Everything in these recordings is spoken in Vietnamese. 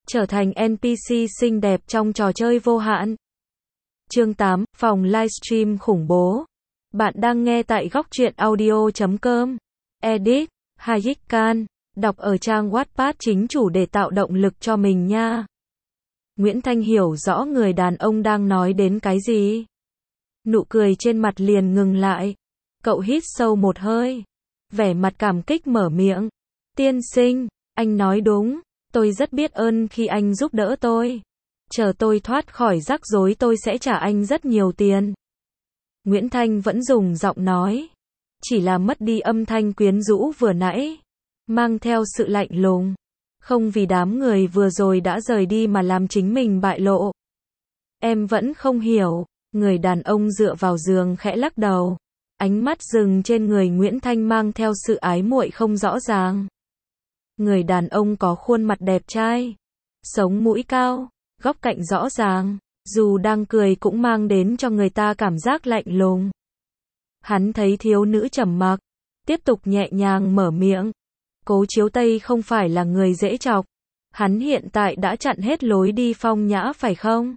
trở thành NPC xinh đẹp trong trò chơi vô hạn. Chương 8, phòng livestream khủng bố. Bạn đang nghe tại góc truyện audio.com. Edit, Hayek Khan, đọc ở trang Wattpad chính chủ để tạo động lực cho mình nha. Nguyễn Thanh hiểu rõ người đàn ông đang nói đến cái gì. Nụ cười trên mặt liền ngừng lại. Cậu hít sâu một hơi. Vẻ mặt cảm kích mở miệng. Tiên sinh, anh nói đúng. Tôi rất biết ơn khi anh giúp đỡ tôi. Chờ tôi thoát khỏi rắc rối tôi sẽ trả anh rất nhiều tiền. Nguyễn Thanh vẫn dùng giọng nói. Chỉ là mất đi âm thanh quyến rũ vừa nãy. Mang theo sự lạnh lùng. Không vì đám người vừa rồi đã rời đi mà làm chính mình bại lộ. Em vẫn không hiểu. Người đàn ông dựa vào giường khẽ lắc đầu. Ánh mắt dừng trên người Nguyễn Thanh mang theo sự ái muội không rõ ràng. Người đàn ông có khuôn mặt đẹp trai. Sống mũi cao. Góc cạnh rõ ràng. Dù đang cười cũng mang đến cho người ta cảm giác lạnh lùng. Hắn thấy thiếu nữ trầm mặc. Tiếp tục nhẹ nhàng mở miệng. Cố Chiếu Tây không phải là người dễ chọc. Hắn hiện tại đã chặn hết lối đi phong nhã phải không?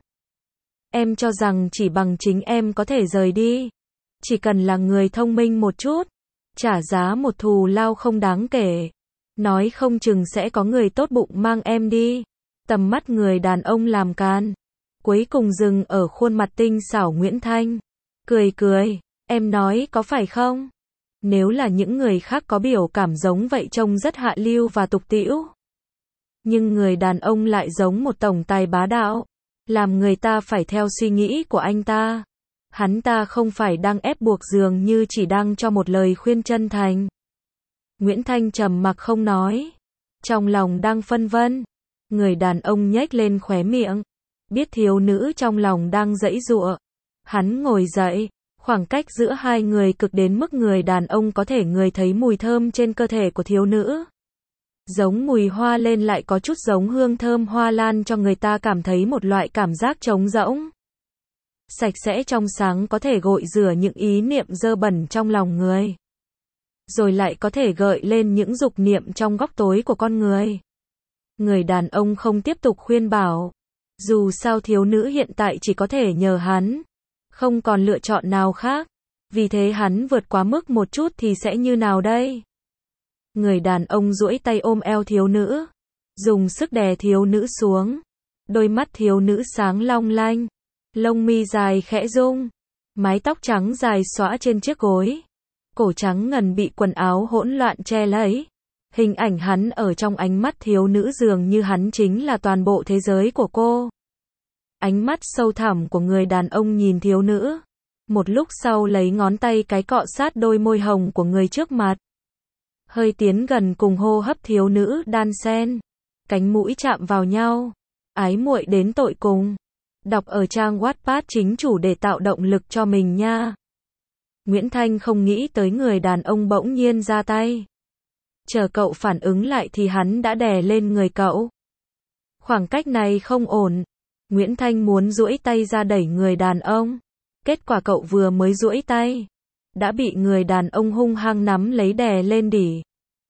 Em cho rằng chỉ bằng chính em có thể rời đi. Chỉ cần là người thông minh một chút. Trả giá một thù lao không đáng kể. Nói không chừng sẽ có người tốt bụng mang em đi. Tầm mắt người đàn ông làm càn. Cuối cùng dừng ở khuôn mặt tinh xảo Nguyễn Thanh. Cười cười. Em nói có phải không? Nếu là những người khác có biểu cảm giống vậy trông rất hạ lưu và tục tĩu. Nhưng người đàn ông lại giống một tổng tài bá đạo. Làm người ta phải theo suy nghĩ của anh ta. Hắn ta không phải đang ép buộc dường như chỉ đang cho một lời khuyên chân thành. Nguyễn Thanh trầm mặc không nói. Trong lòng đang phân vân. Người đàn ông nhếch lên khóe miệng. Biết thiếu nữ trong lòng đang giãy giụa. Hắn ngồi dậy. Khoảng cách giữa hai người cực đến mức người đàn ông có thể ngửi thấy mùi thơm trên cơ thể của thiếu nữ. Giống mùi hoa lên lại có chút giống hương thơm hoa lan cho người ta cảm thấy một loại cảm giác trống rỗng. Sạch sẽ trong sáng có thể gội rửa những ý niệm dơ bẩn trong lòng người. Rồi lại có thể gợi lên những dục niệm trong góc tối của con người. Người đàn ông không tiếp tục khuyên bảo. Dù sao thiếu nữ hiện tại chỉ có thể nhờ hắn. Không còn lựa chọn nào khác. Vì thế hắn vượt quá mức một chút thì sẽ như nào đây? Người đàn ông duỗi tay ôm eo thiếu nữ. Dùng sức đè thiếu nữ xuống. Đôi mắt thiếu nữ sáng long lanh. Lông mi dài khẽ rung. Mái tóc trắng dài xõa trên chiếc gối. Cổ trắng ngần bị quần áo hỗn loạn che lấy. Hình ảnh hắn ở trong ánh mắt thiếu nữ dường như hắn chính là toàn bộ thế giới của cô. Ánh mắt sâu thẳm của người đàn ông nhìn thiếu nữ. Một lúc sau lấy ngón tay cái cọ sát đôi môi hồng của người trước mặt. Hơi tiến gần cùng hô hấp thiếu nữ đan xen. Cánh mũi chạm vào nhau. Ái muội đến tột cùng. Đọc ở trang Wattpad chính chủ để tạo động lực cho mình nha. Nguyễn Thanh không nghĩ tới người đàn ông bỗng nhiên ra tay. Chờ cậu phản ứng lại thì hắn đã đè lên người cậu. Khoảng cách này không ổn. Nguyễn Thanh muốn duỗi tay ra đẩy người đàn ông. Kết quả cậu vừa mới duỗi tay. Đã bị người đàn ông hung hăng nắm lấy đè lên đỉ.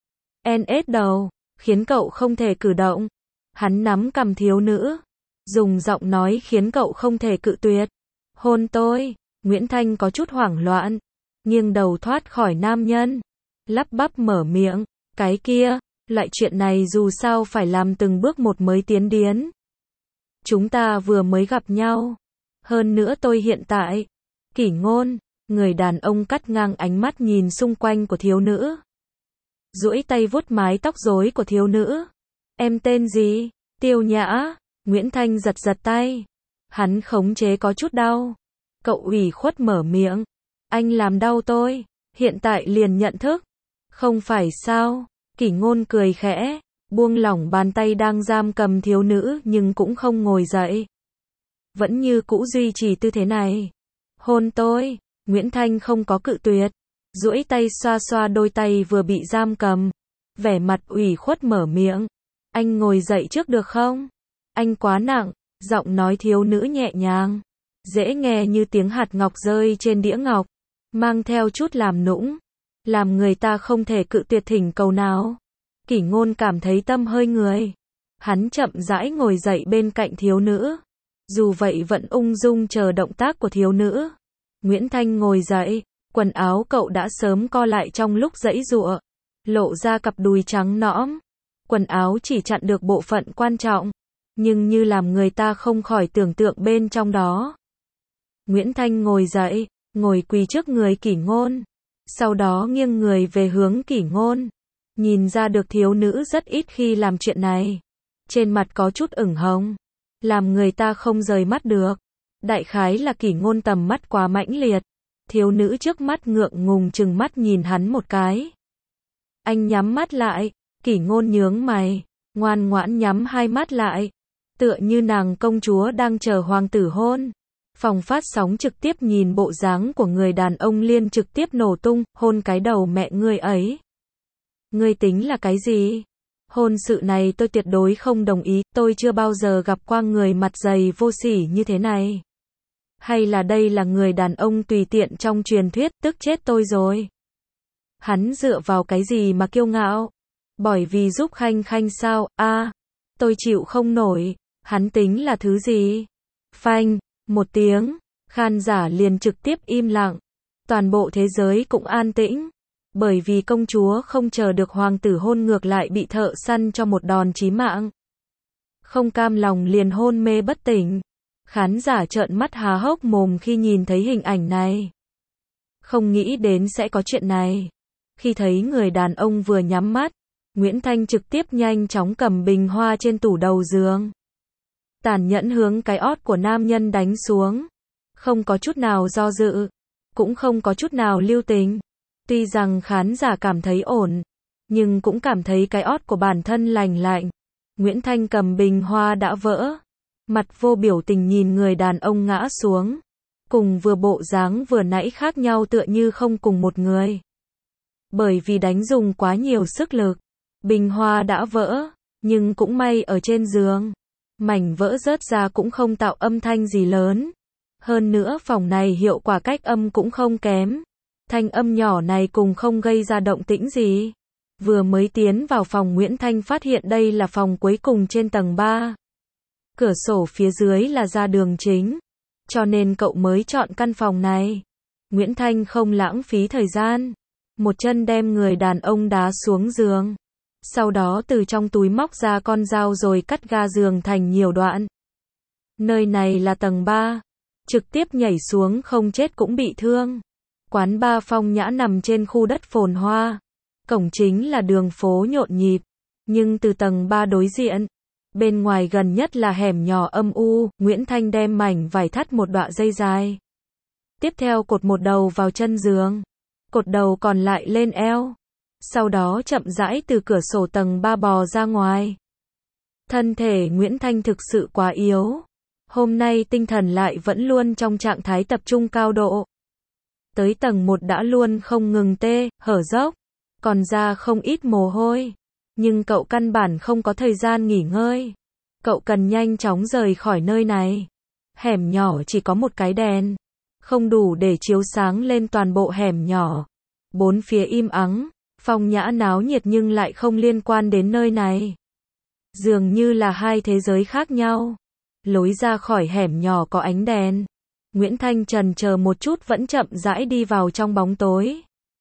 NS đầu. Khiến cậu không thể cử động. Hắn nắm cằm thiếu nữ. Dùng giọng nói khiến cậu không thể cự tuyệt. Hôn tôi. Nguyễn Thanh có chút hoảng loạn. Nghiêng đầu thoát khỏi nam nhân. Lắp bắp mở miệng. Cái kia. Loại chuyện này dù sao phải làm từng bước một mới tiến đến. Chúng ta vừa mới gặp nhau. Hơn nữa tôi hiện tại. Kỷ Ngôn. Người đàn ông cắt ngang ánh mắt nhìn xung quanh của thiếu nữ. Duỗi tay vuốt mái tóc rối của thiếu nữ. Em tên gì? Tiêu Nhã. Nguyễn Thanh giật giật tay. Hắn khống chế có chút đau. Cậu ủy khuất mở miệng. Anh làm đau tôi. Hiện tại liền nhận thức. Không phải sao? Kỷ Ngôn cười khẽ. Buông lỏng bàn tay đang giam cầm thiếu nữ nhưng cũng không ngồi dậy. Vẫn như cũ duy trì tư thế này. Hôn tôi. Nguyễn Thanh không có cự tuyệt. Duỗi tay xoa xoa đôi tay vừa bị giam cầm. Vẻ mặt ủy khuất mở miệng. Anh ngồi dậy trước được không? Anh quá nặng. Giọng nói thiếu nữ nhẹ nhàng. Dễ nghe như tiếng hạt ngọc rơi trên đĩa ngọc. Mang theo chút làm nũng. Làm người ta không thể cự tuyệt thỉnh cầu nào. Kỷ Ngôn cảm thấy tâm hơi người. Hắn chậm rãi ngồi dậy bên cạnh thiếu nữ. Dù vậy vẫn ung dung chờ động tác của thiếu nữ. Nguyễn Thanh ngồi dậy, quần áo cậu đã sớm co lại trong lúc giãy giụa, lộ ra cặp đùi trắng nõm. Quần áo chỉ chặn được bộ phận quan trọng, nhưng như làm người ta không khỏi tưởng tượng bên trong đó. Nguyễn Thanh ngồi dậy, ngồi quỳ trước người Kỷ Ngôn. Sau đó nghiêng người về hướng Kỷ Ngôn. Nhìn ra được thiếu nữ rất ít khi làm chuyện này. Trên mặt có chút ửng hồng, làm người ta không rời mắt được. Đại khái là Kỷ Ngôn tầm mắt quá mãnh liệt. Thiếu nữ trước mắt ngượng ngùng trừng mắt nhìn hắn một cái. Anh nhắm mắt lại, Kỷ Ngôn nhướng mày, ngoan ngoãn nhắm hai mắt lại, tựa như nàng công chúa đang chờ hoàng tử hôn. Phòng phát sóng trực tiếp nhìn bộ dáng của người đàn ông liền trực tiếp nổ tung, hôn cái đầu mẹ ngươi ấy. Ngươi tính là cái gì? Hôn sự này tôi tuyệt đối không đồng ý, tôi chưa bao giờ gặp qua người mặt dày vô sỉ như thế này. Hay là đây là người đàn ông tùy tiện trong truyền thuyết, tức chết tôi rồi. Hắn dựa vào cái gì mà kiêu ngạo? Bởi vì giúp Khanh Khanh sao? Tôi chịu không nổi. Hắn tính là thứ gì? Phanh, một tiếng, khán giả liền trực tiếp im lặng. Toàn bộ thế giới cũng an tĩnh. Bởi vì công chúa không chờ được hoàng tử hôn ngược lại bị thợ săn cho một đòn chí mạng. Không cam lòng liền hôn mê bất tỉnh. Khán giả trợn mắt há hốc mồm khi nhìn thấy hình ảnh này. Không nghĩ đến sẽ có chuyện này. Khi thấy người đàn ông vừa nhắm mắt, Nguyễn Thanh trực tiếp nhanh chóng cầm bình hoa trên tủ đầu giường. Tàn nhẫn hướng cái ót của nam nhân đánh xuống. Không có chút nào do dự, cũng không có chút nào lưu tình. Tuy rằng khán giả cảm thấy ổn, nhưng cũng cảm thấy cái ót của bản thân lành lạnh. Nguyễn Thanh cầm bình hoa đã vỡ. Mặt vô biểu tình nhìn người đàn ông ngã xuống. Cùng vừa bộ dáng vừa nãy khác nhau tựa như không cùng một người. Bởi vì đánh dùng quá nhiều sức lực. Bình hoa đã vỡ, nhưng cũng may ở trên giường. Mảnh vỡ rớt ra cũng không tạo âm thanh gì lớn. Hơn nữa phòng này hiệu quả cách âm cũng không kém. Thanh âm nhỏ này cùng không gây ra động tĩnh gì. Vừa mới tiến vào phòng Nguyễn Thanh phát hiện đây là phòng cuối cùng trên tầng 3. Cửa sổ phía dưới là ra đường chính. Cho nên cậu mới chọn căn phòng này. Nguyễn Thanh không lãng phí thời gian. Một chân đem người đàn ông đá xuống giường. Sau đó từ trong túi móc ra con dao rồi cắt ga giường thành nhiều đoạn. Nơi này là tầng 3. Trực tiếp nhảy xuống không chết cũng bị thương. Quán bar Phong Nhã nằm trên khu đất phồn hoa. Cổng chính là đường phố nhộn nhịp. Nhưng từ tầng 3 đối diện, bên ngoài gần nhất là hẻm nhỏ âm u. Nguyễn Thanh đem mảnh vải thắt một đoạn dây dài. Tiếp theo cột một đầu vào chân giường. Cột đầu còn lại lên eo. Sau đó chậm rãi từ cửa sổ tầng 3 bò ra ngoài. Thân thể Nguyễn Thanh thực sự quá yếu. Hôm nay tinh thần lại vẫn luôn trong trạng thái tập trung cao độ. Tới tầng 1 đã luôn không ngừng tê, hở dốc. Còn ra không ít mồ hôi. Nhưng cậu căn bản không có thời gian nghỉ ngơi. Cậu cần nhanh chóng rời khỏi nơi này. Hẻm nhỏ chỉ có một cái đèn. Không đủ để chiếu sáng lên toàn bộ hẻm nhỏ. Bốn phía im ắng. Phong Nhã náo nhiệt nhưng lại không liên quan đến nơi này. Dường như là hai thế giới khác nhau. Lối ra khỏi hẻm nhỏ có ánh đèn. Nguyễn Thanh chần chờ một chút vẫn chậm rãi đi vào trong bóng tối.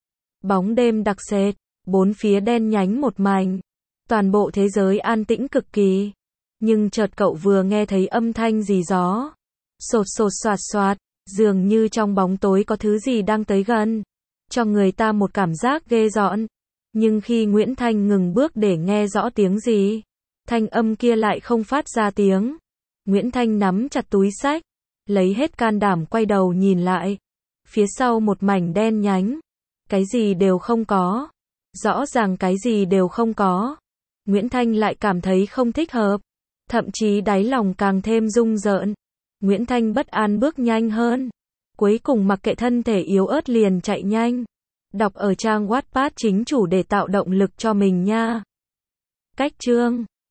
Bóng đêm đặc sệt, bốn phía đen nhánh một mảnh. Toàn bộ thế giới an tĩnh cực kỳ. Nhưng chợt cậu vừa nghe thấy âm thanh gì gió. Sột sột soạt soạt, dường như trong bóng tối có thứ gì đang tới gần. Cho người ta một cảm giác ghê rợn. Nhưng khi Nguyễn Thanh ngừng bước để nghe rõ tiếng gì, thanh âm kia lại không phát ra tiếng. Nguyễn Thanh nắm chặt túi xách, lấy hết can đảm quay đầu nhìn lại. Phía sau một mảnh đen nhánh. Cái gì đều không có. Rõ ràng cái gì đều không có. Nguyễn Thanh lại cảm thấy không thích hợp. Thậm chí đáy lòng càng thêm rung rợn. Nguyễn Thanh bất an bước nhanh hơn. Cuối cùng mặc kệ thân thể yếu ớt liền chạy nhanh. Đọc ở trang Wattpad chính chủ để tạo động lực cho mình nha. Cách chương